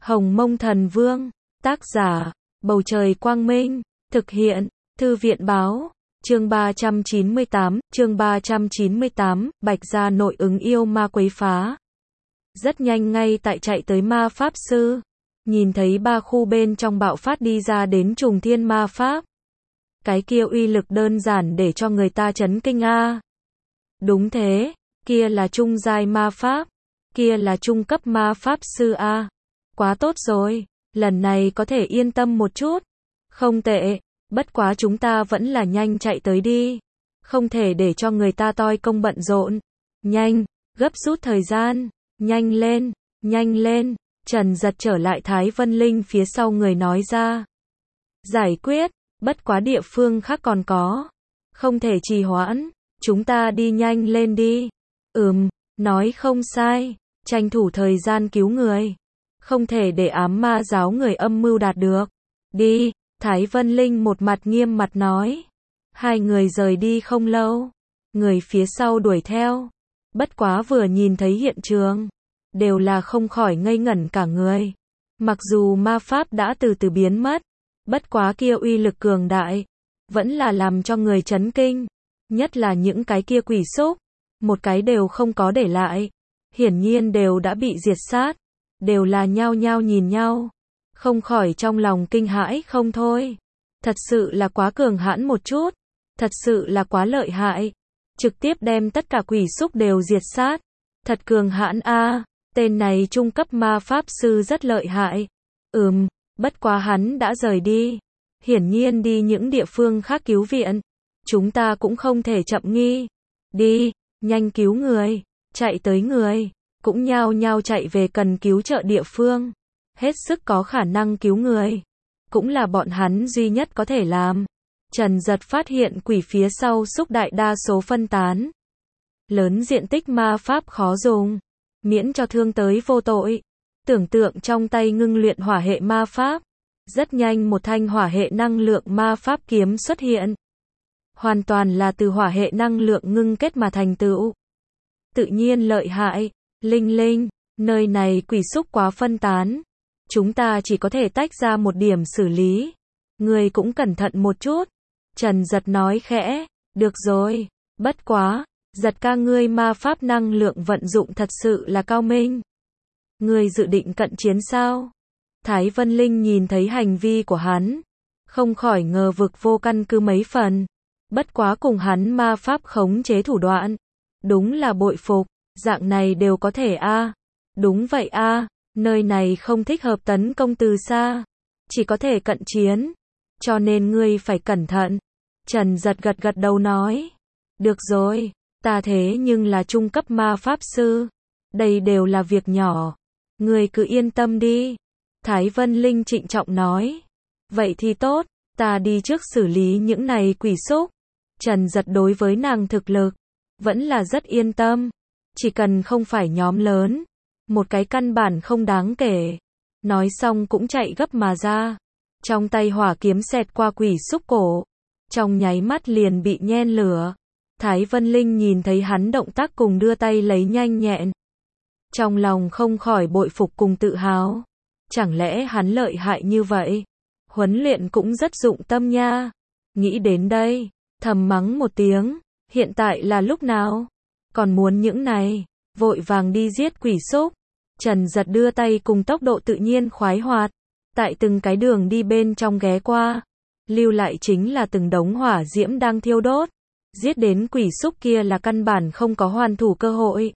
Hồng Mông Thần Vương, tác giả, Bầu Trời Quang Minh, thực hiện, Thư viện Báo, chương 398, Bạch Gia nội ứng yêu ma quấy phá. Rất nhanh ngay tại chạy tới ma pháp sư, nhìn thấy ba khu bên trong bạo phát đi ra đến trùng thiên ma pháp. Cái kia uy lực đơn giản để cho người ta chấn kinh a. Đúng thế, kia là trung giai ma pháp, kia là trung cấp ma pháp sư a. Quá tốt rồi, lần này có thể yên tâm một chút. Không tệ, bất quá chúng ta vẫn là nhanh chạy tới đi. Không thể để cho người ta toi công bận rộn. Nhanh, gấp rút thời gian, nhanh lên, Trần Giật trở lại Thái Vân Linh phía sau người nói ra. Giải quyết, bất quá địa phương khác còn có. Không thể trì hoãn, chúng ta đi nhanh lên đi. Nói không sai, tranh thủ thời gian cứu người. Không thể để ám ma giáo người âm mưu đạt được. Đi, Thái Vân Linh một mặt nghiêm mặt nói. Hai người rời đi không lâu. Người phía sau đuổi theo. Bất quá vừa nhìn thấy hiện trường. Đều là không khỏi ngây ngẩn cả người. Mặc dù ma pháp đã từ từ biến mất. Bất quá kia uy lực cường đại. Vẫn là làm cho người chấn kinh. Nhất là những cái kia quỷ xúc. Một cái đều không có để lại. Hiển nhiên đều đã bị diệt sát. Đều là nhao nhao nhìn nhau. Không khỏi trong lòng kinh hãi không thôi. Thật sự là quá cường hãn một chút. Thật sự là quá lợi hại. Trực tiếp đem tất cả quỷ xúc đều diệt sát. Thật cường hãn a. Tên này trung cấp ma pháp sư rất lợi hại. Bất quá hắn đã rời đi. Hiển nhiên đi những địa phương khác cứu viện. Chúng ta cũng không thể chậm nghi. Đi, nhanh cứu người. Chạy tới người. Cũng nhao nhao chạy về cần cứu trợ địa phương. Hết sức có khả năng cứu người. Cũng là bọn hắn duy nhất có thể làm. Trần Giật phát hiện quỷ phía sau xúc đại đa số phân tán. Lớn diện tích ma pháp khó dùng. Miễn cho thương tới vô tội. Tưởng tượng trong tay ngưng luyện hỏa hệ ma pháp. Rất nhanh một thanh hỏa hệ năng lượng ma pháp kiếm xuất hiện. Hoàn toàn là từ hỏa hệ năng lượng ngưng kết mà thành tựu. Tự nhiên lợi hại. Linh, nơi này quỷ xúc quá phân tán. Chúng ta chỉ có thể tách ra một điểm xử lý. Người cũng cẩn thận một chút. Trần Giật nói khẽ. Được rồi. Bất quá. Giật ca ngươi ma pháp năng lượng vận dụng thật sự là cao minh. Ngươi dự định cận chiến sao? Thái Vân Linh nhìn thấy hành vi của hắn. Không khỏi ngờ vực vô căn cứ mấy phần. Bất quá cùng hắn ma pháp khống chế thủ đoạn. Đúng là bội phục. Dạng này đều có thể a. Đúng vậy a. Nơi này không thích hợp tấn công từ xa. Chỉ có thể cận chiến. Cho nên ngươi phải cẩn thận. Trần Giật gật đầu nói. Được rồi. Ta thế nhưng là trung cấp ma pháp sư. Đây đều là việc nhỏ. Ngươi cứ yên tâm đi. Thái Vân Linh trịnh trọng nói. Vậy thì tốt. Ta đi trước xử lý những này quỷ xúc. Trần Giật đối với nàng thực lực. Vẫn là rất yên tâm. Chỉ cần không phải nhóm lớn. Một cái căn bản không đáng kể. Nói xong cũng chạy gấp mà ra. Trong tay hỏa kiếm xẹt qua quỷ xúc cổ. Trong nháy mắt liền bị nhen lửa. Thái Vân Linh nhìn thấy hắn động tác cùng đưa tay lấy nhanh nhẹn. Trong lòng không khỏi bội phục cùng tự hào. Chẳng lẽ hắn lợi hại như vậy? Huấn luyện cũng rất dụng tâm nha. Nghĩ đến đây. Thầm mắng một tiếng. Hiện tại là lúc nào? Còn muốn những này. Vội vàng đi giết quỷ xúc. Trần Giật đưa tay cùng tốc độ tự nhiên khoái hoạt. Tại từng cái đường đi bên trong ghé qua. Lưu lại chính là từng đống hỏa diễm đang thiêu đốt. Giết đến quỷ xúc kia là căn bản không có hoàn thủ cơ hội.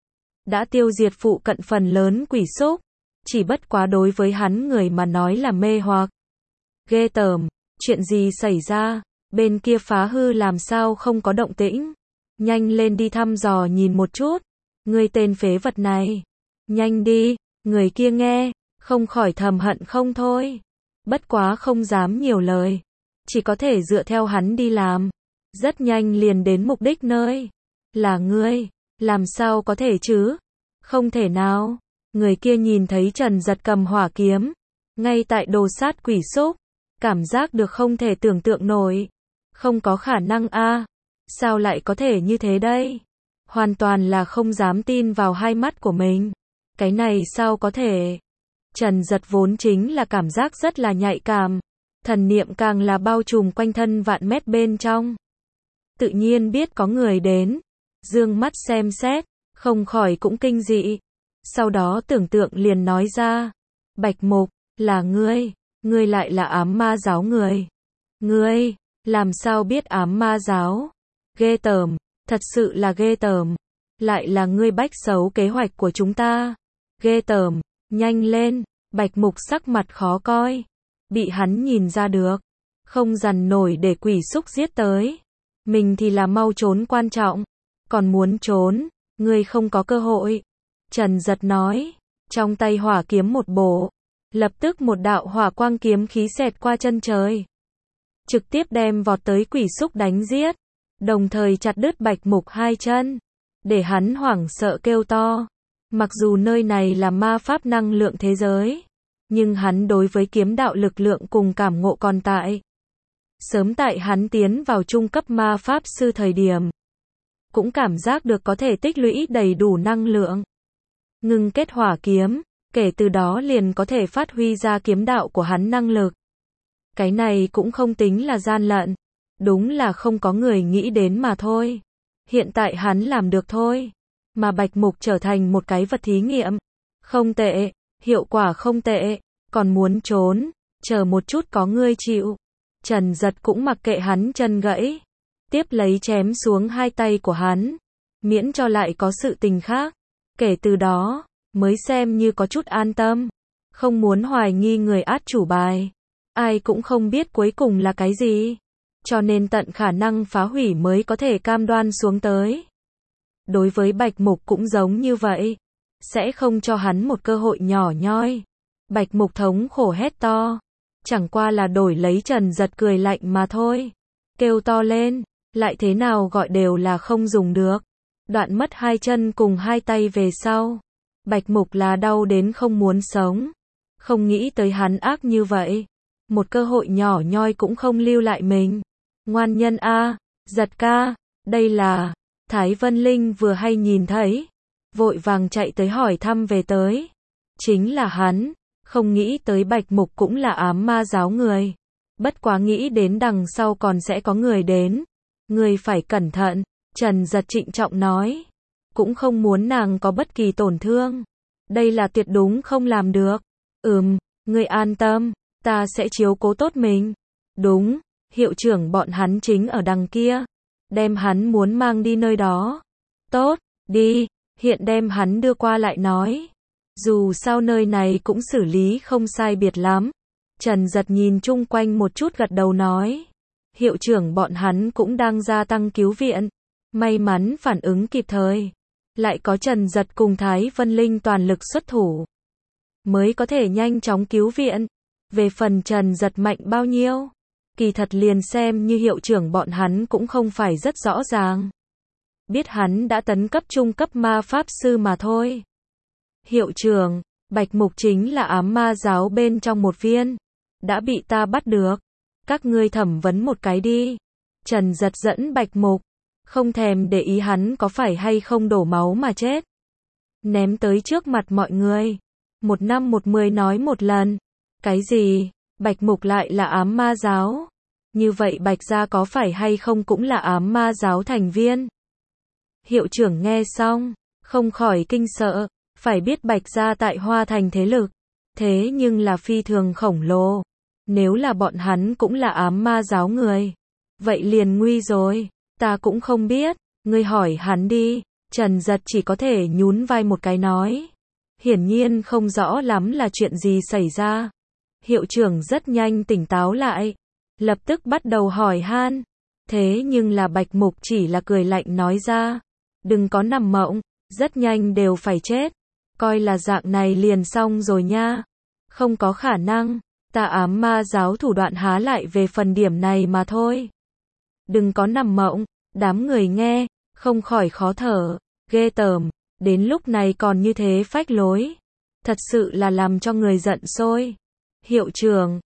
Đã tiêu diệt phụ cận phần lớn quỷ xúc. Chỉ bất quá đối với hắn người mà nói là mê hoặc. Ghê tởm. Chuyện gì xảy ra? Bên kia phá hư làm sao không có động tĩnh? Nhanh lên đi thăm dò nhìn một chút. Ngươi tên phế vật này. Nhanh đi. Người kia nghe. Không khỏi thầm hận không thôi. Bất quá không dám nhiều lời. Chỉ có thể dựa theo hắn đi làm. Rất nhanh liền đến mục đích nơi. Là ngươi. Làm sao có thể chứ? Không thể nào. Người kia nhìn thấy Trần Giật cầm hỏa kiếm. Ngay tại đồ sát quỷ xúc. Cảm giác được không thể tưởng tượng nổi. Không có khả năng a. Sao lại có thể như thế đây? Hoàn toàn là không dám tin vào hai mắt của mình. Cái này sao có thể? Trần Giật vốn chính là cảm giác rất là nhạy cảm, thần niệm càng là bao trùm quanh thân vạn mét bên trong. Tự nhiên biết có người đến, dương mắt xem xét, không khỏi cũng kinh dị. Sau đó tưởng tượng liền nói ra, Bạch Mục, là ngươi lại là ám ma giáo người. Ngươi, làm sao biết ám ma giáo? Ghê tởm, thật sự là ghê tởm. Lại là ngươi bách xấu kế hoạch của chúng ta. Ghê tởm, nhanh lên, Bạch Mục sắc mặt khó coi. Bị hắn nhìn ra được, không dằn nổi để quỷ xúc giết tới. Mình thì là mau trốn quan trọng, còn muốn trốn, ngươi không có cơ hội. Trần Giật nói, trong tay hỏa kiếm một bổ, lập tức một đạo hỏa quang kiếm khí xẹt qua chân trời. Trực tiếp đem vọt tới quỷ xúc đánh giết, đồng thời chặt đứt Bạch Mục hai chân, để hắn hoảng sợ kêu to. Mặc dù nơi này là ma pháp năng lượng thế giới, nhưng hắn đối với kiếm đạo lực lượng cùng cảm ngộ còn tại. Sớm tại hắn tiến vào trung cấp ma pháp sư thời điểm, cũng cảm giác được có thể tích lũy đầy đủ năng lượng. Ngưng kết hỏa kiếm, kể từ đó liền có thể phát huy ra kiếm đạo của hắn năng lực. Cái này cũng không tính là gian lận, đúng là không có người nghĩ đến mà thôi. Hiện tại hắn làm được thôi, mà Bạch Mục trở thành một cái vật thí nghiệm. Không tệ, hiệu quả không tệ, còn muốn trốn, chờ một chút có ngươi chịu. Trần Giật cũng mặc kệ hắn chân gãy, tiếp lấy chém xuống hai tay của hắn, miễn cho lại có sự tình khác. Kể từ đó, mới xem như có chút an tâm, không muốn hoài nghi người át chủ bài. Ai cũng không biết cuối cùng là cái gì, cho nên tận khả năng phá hủy mới có thể cam đoan xuống tới. Đối với Bạch Mục cũng giống như vậy, sẽ không cho hắn một cơ hội nhỏ nhoi. Bạch Mục thống khổ hét to, chẳng qua là đổi lấy Trần Giật cười lạnh mà thôi. Kêu to lên, lại thế nào gọi đều là không dùng được. Đoạn mất hai chân cùng hai tay về sau, Bạch Mục là đau đến không muốn sống. Không nghĩ tới hắn ác như vậy, một cơ hội nhỏ nhoi cũng không lưu lại mình. Ngoan nhân a, Giật ca, đây là... Thái Vân Linh vừa hay nhìn thấy, vội vàng chạy tới hỏi thăm về tới. Chính là hắn, không nghĩ tới Bạch Mục cũng là ám ma giáo người. Bất quá nghĩ đến đằng sau còn sẽ có người đến. Người phải cẩn thận, Trần Giật trịnh trọng nói. Cũng không muốn nàng có bất kỳ tổn thương. Đây là tuyệt đúng không làm được. Ngươi an tâm, ta sẽ chiếu cố tốt mình. Đúng, hiệu trưởng bọn hắn chính ở đằng kia. Đem hắn muốn mang đi nơi đó. Tốt, đi, hiện đem hắn đưa qua lại nói. Dù sao nơi này cũng xử lý không sai biệt lắm. Trần Giật nhìn chung quanh một chút gật đầu nói. Hiệu trưởng bọn hắn cũng đang gia tăng cứu viện. May mắn phản ứng kịp thời. Lại có Trần Giật cùng Thái Vân Linh toàn lực xuất thủ, mới có thể nhanh chóng cứu viện. Về phần Trần Giật mạnh bao nhiêu, kỳ thật liền xem như hiệu trưởng bọn hắn cũng không phải rất rõ ràng. Biết hắn đã tấn cấp trung cấp ma pháp sư mà thôi. Hiệu trưởng, Bạch Mục chính là ám ma giáo bên trong một viên. Đã bị ta bắt được. Các ngươi thẩm vấn một cái đi. Trần Giật dẫn Bạch Mục, không thèm để ý hắn có phải hay không đổ máu mà chết. Ném tới trước mặt mọi người. 1 năm 1 10 nói một lần. Cái gì? Bạch Mục lại là ám ma giáo? Như vậy Bạch gia có phải hay không cũng là ám ma giáo thành viên? Hiệu trưởng nghe xong, không khỏi kinh sợ. Phải biết Bạch gia tại Hoa Thành thế lực, thế nhưng là phi thường khổng lồ. Nếu là bọn hắn cũng là ám ma giáo người, vậy liền nguy rồi. Ta cũng không biết, ngươi hỏi hắn đi. Trần Giật chỉ có thể nhún vai một cái nói. Hiển nhiên không rõ lắm là chuyện gì xảy ra. Hiệu trưởng rất nhanh tỉnh táo lại, lập tức bắt đầu hỏi han. Thế nhưng là Bạch Mục chỉ là cười lạnh nói ra. Đừng có nằm mộng, rất nhanh đều phải chết. Coi là dạng này liền xong rồi nha. Không có khả năng, ta ám ma giáo thủ đoạn há lại về phần điểm này mà thôi. Đừng có nằm mộng, đám người nghe, không khỏi khó thở, ghê tởm, đến lúc này còn như thế phách lối. Thật sự là làm cho người giận sôi. Hiệu trưởng,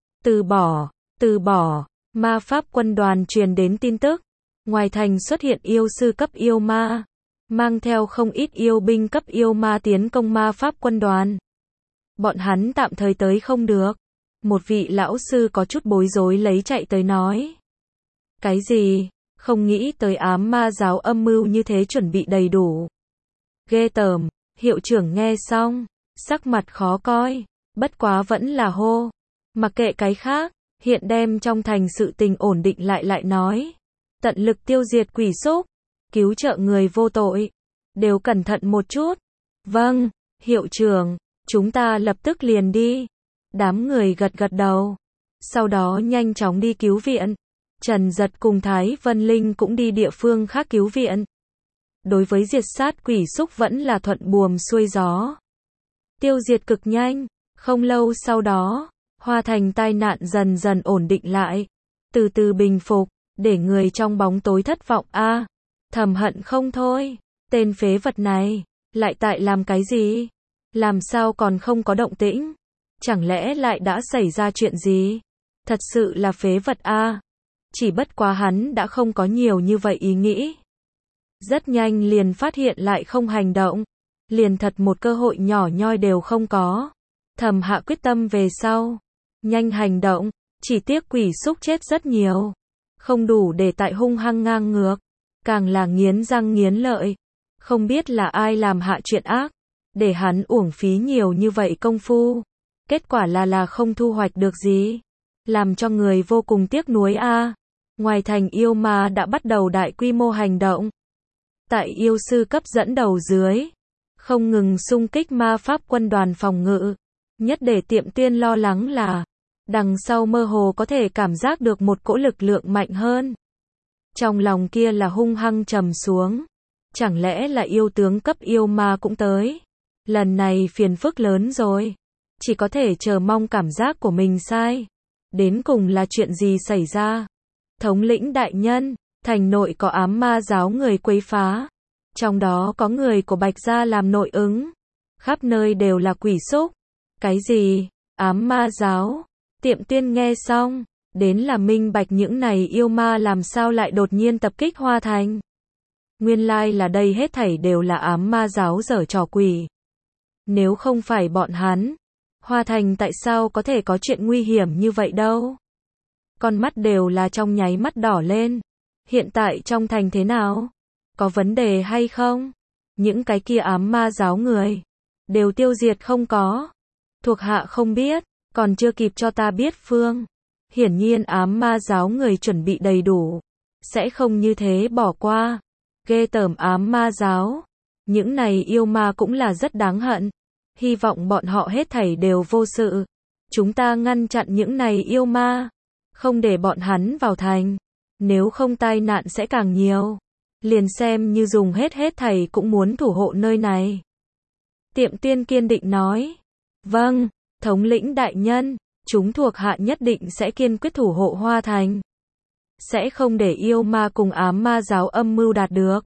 từ bỏ, ma pháp quân đoàn truyền đến tin tức. Ngoài thành xuất hiện yêu sư cấp yêu ma, mang theo không ít yêu binh cấp yêu ma tiến công ma pháp quân đoàn. bọn hắn tạm thời tới không được. Một vị lão sư có chút bối rối lấy chạy tới nói. Cái gì? Không nghĩ tới ám ma giáo âm mưu như thế chuẩn bị đầy đủ. Ghê tởm, hiệu trưởng nghe xong, sắc mặt khó coi, bất quá vẫn là hô. Mặc kệ cái khác, hiện đem trong thành sự tình ổn định lại nói. Tận lực tiêu diệt quỷ xúc, cứu trợ người vô tội. Đều cẩn thận một chút. Vâng, hiệu trưởng, chúng ta lập tức liền đi. Đám người gật gật đầu. Sau đó nhanh chóng đi cứu viện. Trần Giật cùng Thái Vân Linh cũng đi địa phương khác cứu viện. Đối với diệt sát quỷ xúc vẫn là thuận buồm xuôi gió. Tiêu diệt cực nhanh. Không lâu sau đó, Hoa Thành tai nạn dần dần ổn định lại. Từ từ bình phục, để người trong bóng tối thất vọng a. Thầm hận không thôi. Tên phế vật này, lại tại làm cái gì? Làm sao còn không có động tĩnh? Chẳng lẽ lại đã xảy ra chuyện gì? Thật sự là phế vật a. Chỉ bất quá hắn đã không có nhiều như vậy ý nghĩ. Rất nhanh liền phát hiện lại không hành động. Liền thật một cơ hội nhỏ nhoi đều không có. Thầm hạ quyết tâm về sau. Nhanh hành động, chỉ tiếc quỷ xúc chết rất nhiều. Không đủ để tại hung hăng ngang ngược. Càng là nghiến răng nghiến lợi. Không biết là ai làm hạ chuyện ác. Để hắn uổng phí nhiều như vậy công phu. Kết quả là không thu hoạch được gì. Làm cho người vô cùng tiếc nuối a. Ngoài thành yêu ma đã bắt đầu đại quy mô hành động. Tại yêu sư cấp dẫn đầu dưới. Không ngừng xung kích ma pháp quân đoàn phòng ngự. Nhất để Tiệm Tiên lo lắng là. Đằng sau mơ hồ có thể cảm giác được một cỗ lực lượng mạnh hơn. Trong lòng kia là hung hăng trầm xuống. Chẳng lẽ là yêu tướng cấp yêu ma cũng tới. Lần này phiền phức lớn rồi. Chỉ có thể chờ mong cảm giác của mình sai. Đến cùng là chuyện gì xảy ra? Thống lĩnh đại nhân, thành nội có ám ma giáo người quấy phá. Trong đó có người của Bạch Gia làm nội ứng. Khắp nơi đều là quỷ xúc. Cái gì? Ám ma giáo? Tiệm Tiên nghe xong, đến là minh bạch những này yêu ma làm sao lại đột nhiên tập kích Hoa Thành. Nguyên lai là đây hết thảy đều là ám ma giáo giở trò quỷ. Nếu không phải bọn hắn, Hoa Thành tại sao có thể có chuyện nguy hiểm như vậy đâu? Con mắt đều là trong nháy mắt đỏ lên. Hiện tại trong thành thế nào? Có vấn đề hay không? Những cái kia ám ma giáo người đều tiêu diệt không có? Thuộc hạ không biết, còn chưa kịp cho ta biết phương. Hiển nhiên ám ma giáo người chuẩn bị đầy đủ, sẽ không như thế bỏ qua. Ghê tởm ám ma giáo. Những này yêu ma cũng là rất đáng hận. Hy vọng bọn họ hết thảy đều vô sự. Chúng ta ngăn chặn những này yêu ma. Không để bọn hắn vào thành. Nếu không tai nạn sẽ càng nhiều. Liền xem như dùng hết thảy cũng muốn thủ hộ nơi này. Tiệm Tiên kiên định nói. Vâng, thống lĩnh đại nhân. Chúng thuộc hạ nhất định sẽ kiên quyết thủ hộ Hoa Thành. Sẽ không để yêu ma cùng ám ma giáo âm mưu đạt được.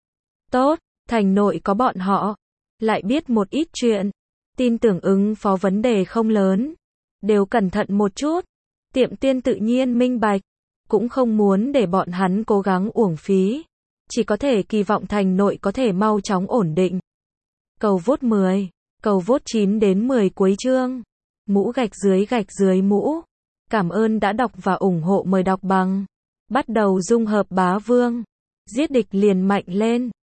Tốt, thành nội có bọn họ. Lại biết một ít chuyện. Tin tưởng ứng phó vấn đề không lớn. Đều cẩn thận một chút. Tiệm Tiên tự nhiên minh bạch. Cũng không muốn để bọn hắn cố gắng uổng phí. Chỉ có thể kỳ vọng thành nội có thể mau chóng ổn định. Cầu vote 10. Cầu vote 9 đến 10 cuối chương. Mũ gạch dưới mũ. Cảm ơn đã đọc và ủng hộ, mời đọc bằng. Bắt đầu dung hợp bá vương. Giết địch liền mạnh lên.